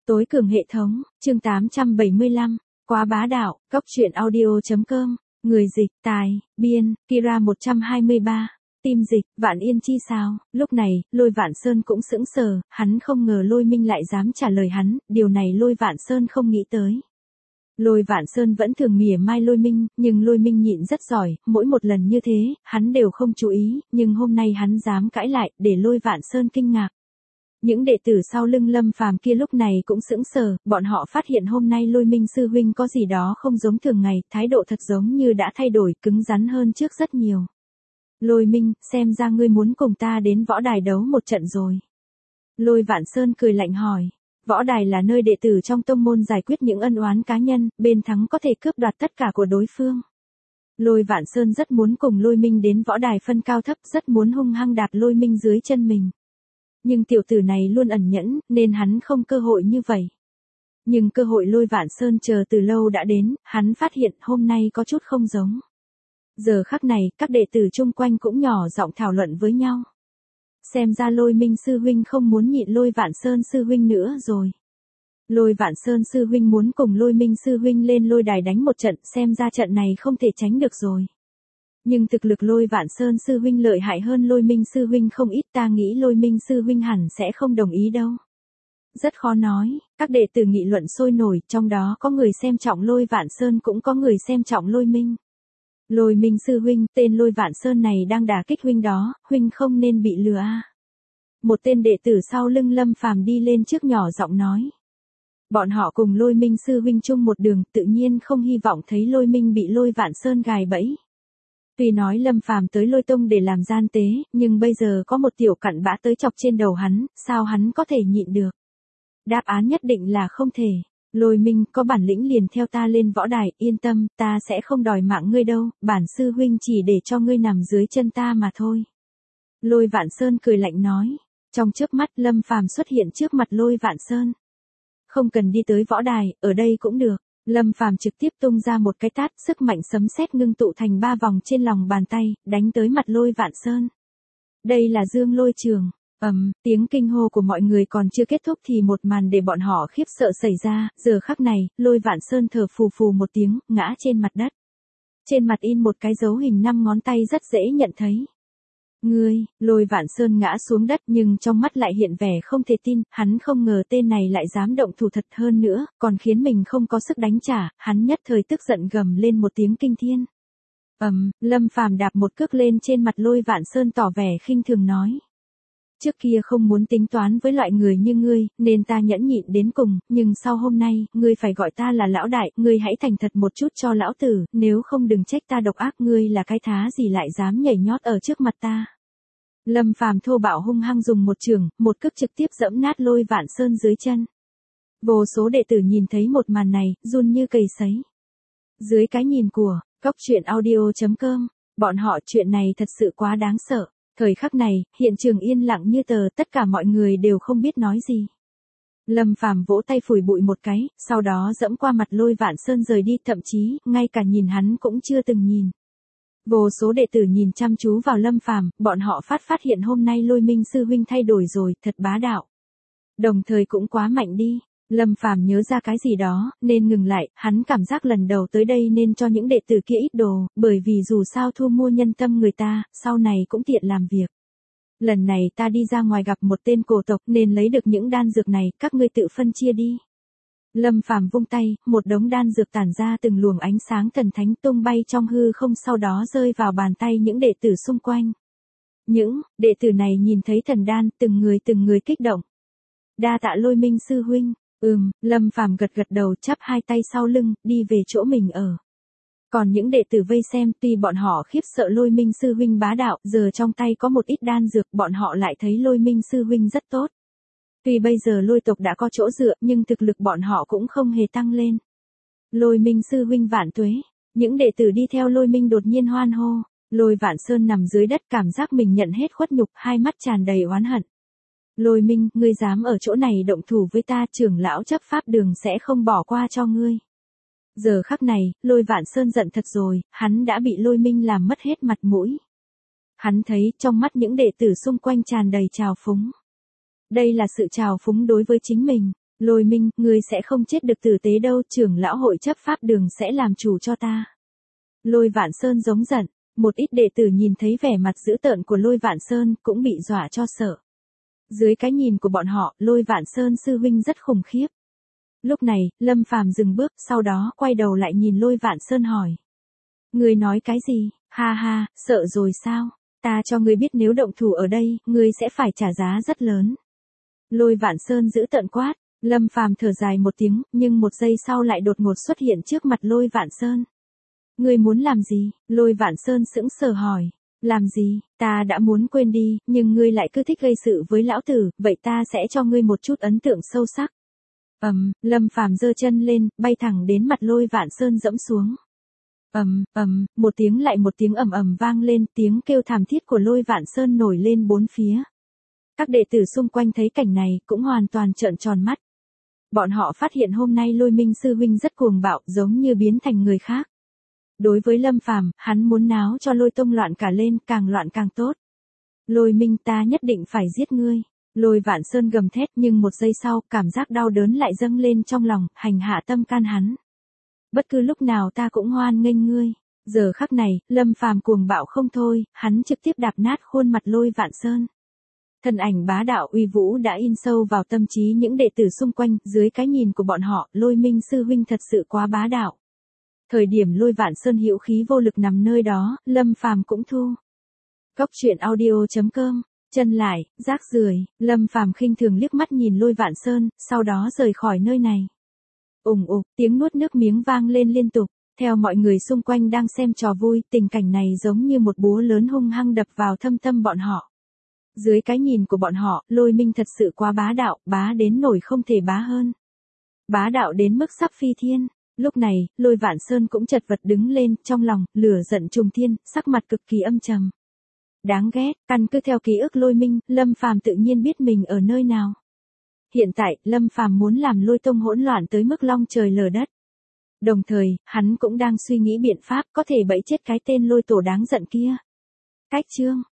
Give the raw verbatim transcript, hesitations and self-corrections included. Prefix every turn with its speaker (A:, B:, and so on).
A: Tối cường hệ thống, chương tám trăm bảy mươi lăm, quá bá đạo, cóc truyện audio chấm com, người dịch, tài, biên, Kira một trăm hai mươi ba, tim dịch, Vạn Yên chi sao, lúc này, Lôi Vạn Sơn cũng sững sờ, hắn không ngờ Lôi Minh lại dám trả lời hắn, điều này Lôi Vạn Sơn không nghĩ tới. Lôi Vạn Sơn vẫn thường mỉa mai Lôi Minh, nhưng Lôi Minh nhịn rất giỏi, mỗi một lần như thế, hắn đều không chú ý, nhưng hôm nay hắn dám cãi lại, để Lôi Vạn Sơn kinh ngạc. Những đệ tử sau lưng Lâm Phàm kia lúc này cũng sững sờ, bọn họ phát hiện hôm nay Lôi Minh sư huynh có gì đó không giống thường ngày, thái độ thật giống như đã thay đổi, cứng rắn hơn trước rất nhiều. Lôi Minh, xem ra ngươi muốn cùng ta đến võ đài đấu một trận rồi. Lôi Vạn Sơn cười lạnh hỏi. Võ đài là nơi đệ tử trong tông môn giải quyết những ân oán cá nhân, bên thắng có thể cướp đoạt tất cả của đối phương. Lôi Vạn Sơn rất muốn cùng Lôi Minh đến võ đài phân cao thấp, rất muốn hung hăng đạp Lôi Minh dưới chân mình. Nhưng tiểu tử này luôn ẩn nhẫn, nên hắn không cơ hội như vậy. Nhưng cơ hội Lôi Vạn Sơn chờ từ lâu đã đến, hắn phát hiện hôm nay có chút không giống. Giờ khắc này, các đệ tử chung quanh cũng nhỏ giọng thảo luận với nhau. Xem ra Lôi Minh sư huynh không muốn nhịn Lôi Vạn Sơn sư huynh nữa rồi. Lôi Vạn Sơn sư huynh muốn cùng Lôi Minh sư huynh lên lôi đài đánh một trận, xem ra trận này không thể tránh được rồi. Nhưng thực lực Lôi Vạn Sơn sư huynh lợi hại hơn Lôi Minh sư huynh không ít, ta nghĩ Lôi Minh sư huynh hẳn sẽ không đồng ý đâu. Rất khó nói, các đệ tử nghị luận sôi nổi, trong đó có người xem trọng Lôi Vạn Sơn cũng có người xem trọng Lôi Minh. Lôi Minh sư huynh, tên Lôi Vạn Sơn này đang đả kích huynh đó, huynh không nên bị lừa a. Một tên đệ tử sau lưng Lâm Phàm đi lên trước nhỏ giọng nói. Bọn họ cùng Lôi Minh sư huynh chung một đường, tự nhiên không hy vọng thấy Lôi Minh bị Lôi Vạn Sơn gài bẫy. Tuy nói Lâm Phàm tới Lôi Tông để làm gian tế, nhưng bây giờ có một tiểu cặn bã tới chọc trên đầu hắn, sao hắn có thể nhịn được? Đáp án nhất định là không thể. Lôi Minh, có bản lĩnh liền theo ta lên võ đài, yên tâm, ta sẽ không đòi mạng ngươi đâu, bản sư huynh chỉ để cho ngươi nằm dưới chân ta mà thôi. Lôi Vạn Sơn cười lạnh nói. Trong chớp mắt Lâm Phàm xuất hiện trước mặt Lôi Vạn Sơn. Không cần đi tới võ đài, ở đây cũng được. Lâm Phàm trực tiếp tung ra một cái tát, sức mạnh sấm sét ngưng tụ thành ba vòng trên lòng bàn tay, đánh tới mặt Lôi Vạn Sơn. Đây là Dương Lôi Trường. Ầm, um, tiếng kinh hô của mọi người còn chưa kết thúc thì một màn để bọn họ khiếp sợ xảy ra, giờ khắc này, Lôi Vạn Sơn thở phù phù một tiếng, ngã trên mặt đất. Trên mặt in một cái dấu hình năm ngón tay rất dễ nhận thấy. Ngươi, Lôi Vạn Sơn ngã xuống đất nhưng trong mắt lại hiện vẻ không thể tin, hắn không ngờ tên này lại dám động thủ thật hơn nữa, còn khiến mình không có sức đánh trả, hắn nhất thời tức giận gầm lên một tiếng kinh thiên. Ầm, um, Lâm Phàm đạp một cước lên trên mặt Lôi Vạn Sơn tỏ vẻ khinh thường nói. Trước kia không muốn tính toán với loại người như ngươi, nên ta nhẫn nhịn đến cùng, nhưng sau hôm nay, ngươi phải gọi ta là lão đại, ngươi hãy thành thật một chút cho lão tử, nếu không đừng trách ta độc ác, ngươi là cái thá gì lại dám nhảy nhót ở trước mặt ta. Lâm Phàm thô bạo hung hăng dùng một chưởng, một cước trực tiếp giẫm nát Lôi Vạn Sơn dưới chân. Vô số đệ tử nhìn thấy một màn này, run như cầy sấy. Dưới cái nhìn của cóc truyện audio chấm com, bọn họ chuyện này thật sự quá đáng sợ. Thời khắc này, hiện trường yên lặng như tờ, tất cả mọi người đều không biết nói gì. Lâm Phàm vỗ tay phủi bụi một cái, sau đó dẫm qua mặt Lôi Vạn Sơn rời đi, thậm chí, ngay cả nhìn hắn cũng chưa từng nhìn. Vô số đệ tử nhìn chăm chú vào Lâm Phàm, bọn họ phát phát hiện hôm nay Lôi Minh sư huynh thay đổi rồi, thật bá đạo. Đồng thời cũng quá mạnh đi. Lâm Phàm nhớ ra cái gì đó, nên ngừng lại, hắn cảm giác lần đầu tới đây nên cho những đệ tử kia ít đồ, bởi vì dù sao thu mua nhân tâm người ta, sau này cũng tiện làm việc. Lần này ta đi ra ngoài gặp một tên cổ tộc nên lấy được những đan dược này, các ngươi tự phân chia đi. Lâm Phàm vung tay, một đống đan dược tản ra từng luồng ánh sáng thần thánh tung bay trong hư không, sau đó rơi vào bàn tay những đệ tử xung quanh. Những đệ tử này nhìn thấy thần đan, từng người từng người kích động. Đa tạ Lôi Minh sư huynh. Ừm, Lâm Phàm gật gật đầu, chắp hai tay sau lưng, đi về chỗ mình ở. Còn những đệ tử vây xem, tuy bọn họ khiếp sợ Lôi Minh sư huynh bá đạo, giờ trong tay có một ít đan dược, bọn họ lại thấy Lôi Minh sư huynh rất tốt. Tuy bây giờ Lôi tộc đã có chỗ dựa, nhưng thực lực bọn họ cũng không hề tăng lên. Lôi Minh sư huynh vạn tuế. Những đệ tử đi theo Lôi Minh đột nhiên hoan hô. Lôi Vạn Sơn nằm dưới đất, cảm giác mình nhận hết khuất nhục, hai mắt tràn đầy oán hận. Lôi Minh, ngươi dám ở chỗ này động thủ với ta, trưởng lão chấp pháp đường sẽ không bỏ qua cho ngươi. Giờ khắc này, Lôi Vạn Sơn giận thật rồi, hắn đã bị Lôi Minh làm mất hết mặt mũi. Hắn thấy trong mắt những đệ tử xung quanh tràn đầy trào phúng. Đây là sự trào phúng đối với chính mình. Lôi Minh, ngươi sẽ không chết được tử tế đâu, trưởng lão hội chấp pháp đường sẽ làm chủ cho ta. Lôi Vạn Sơn giống giận, một ít đệ tử nhìn thấy vẻ mặt dữ tợn của Lôi Vạn Sơn cũng bị dọa cho sợ. Dưới cái nhìn của bọn họ, Lôi Vạn Sơn sư huynh rất khủng khiếp. Lúc này, Lâm Phàm dừng bước, sau đó quay đầu lại nhìn Lôi Vạn Sơn hỏi. Ngươi nói cái gì? Ha ha, sợ rồi sao? Ta cho ngươi biết nếu động thủ ở đây, ngươi sẽ phải trả giá rất lớn. Lôi Vạn Sơn giữ tợn quát, Lâm Phàm thở dài một tiếng, nhưng một giây sau lại đột ngột xuất hiện trước mặt Lôi Vạn Sơn. Ngươi muốn làm gì? Lôi Vạn Sơn sững sờ hỏi. Làm gì? Ta đã muốn quên đi, nhưng ngươi lại cứ thích gây sự với lão tử, vậy ta sẽ cho ngươi một chút ấn tượng sâu sắc. Ầm, um, Lâm Phàm giơ chân lên, bay thẳng đến mặt Lôi Vạn Sơn dẫm xuống. Ầm, um, ầm, um, một tiếng lại một tiếng ầm ầm vang lên, tiếng kêu thảm thiết của Lôi Vạn Sơn nổi lên bốn phía. Các đệ tử xung quanh thấy cảnh này cũng hoàn toàn trợn tròn mắt. Bọn họ phát hiện hôm nay Lôi Minh sư huynh rất cuồng bạo, giống như biến thành người khác. Đối với Lâm Phàm, hắn muốn náo cho Lôi Tông loạn cả lên, càng loạn càng tốt. Lôi Minh, ta nhất định phải giết ngươi. Lôi Vạn Sơn gầm thét, nhưng một giây sau, cảm giác đau đớn lại dâng lên trong lòng, hành hạ tâm can hắn. Bất cứ lúc nào ta cũng hoan nghênh ngươi. Giờ khắc này, Lâm Phàm cuồng bạo không thôi, hắn trực tiếp đạp nát khuôn mặt Lôi Vạn Sơn. Thân ảnh bá đạo uy vũ đã in sâu vào tâm trí những đệ tử xung quanh, dưới cái nhìn của bọn họ, Lôi Minh sư huynh thật sự quá bá đạo. Thời điểm Lôi Vạn Sơn hữu khí vô lực nằm nơi đó, Lâm Phàm cũng thu. Cốc truyện audio chấm com, chân lại, rác rưởi, Lâm Phàm khinh thường liếc mắt nhìn Lôi Vạn Sơn, sau đó rời khỏi nơi này. Ùng ục, tiếng nuốt nước miếng vang lên liên tục, theo mọi người xung quanh đang xem trò vui, tình cảnh này giống như một búa lớn hung hăng đập vào thâm tâm bọn họ. Dưới cái nhìn của bọn họ, Lôi Minh thật sự quá bá đạo, bá đến nổi không thể bá hơn. Bá đạo đến mức sắp phi thiên. Lúc này, Lôi Vạn Sơn cũng chật vật đứng lên, trong lòng, lửa giận trùng thiên, sắc mặt cực kỳ âm trầm. Đáng ghét, căn cứ theo ký ức Lôi Minh, Lâm Phàm tự nhiên biết mình ở nơi nào. Hiện tại, Lâm Phàm muốn làm Lôi Tông hỗn loạn tới mức long trời lở đất. Đồng thời, hắn cũng đang suy nghĩ biện pháp có thể bẫy chết cái tên Lôi Tổ đáng giận kia. Cách chương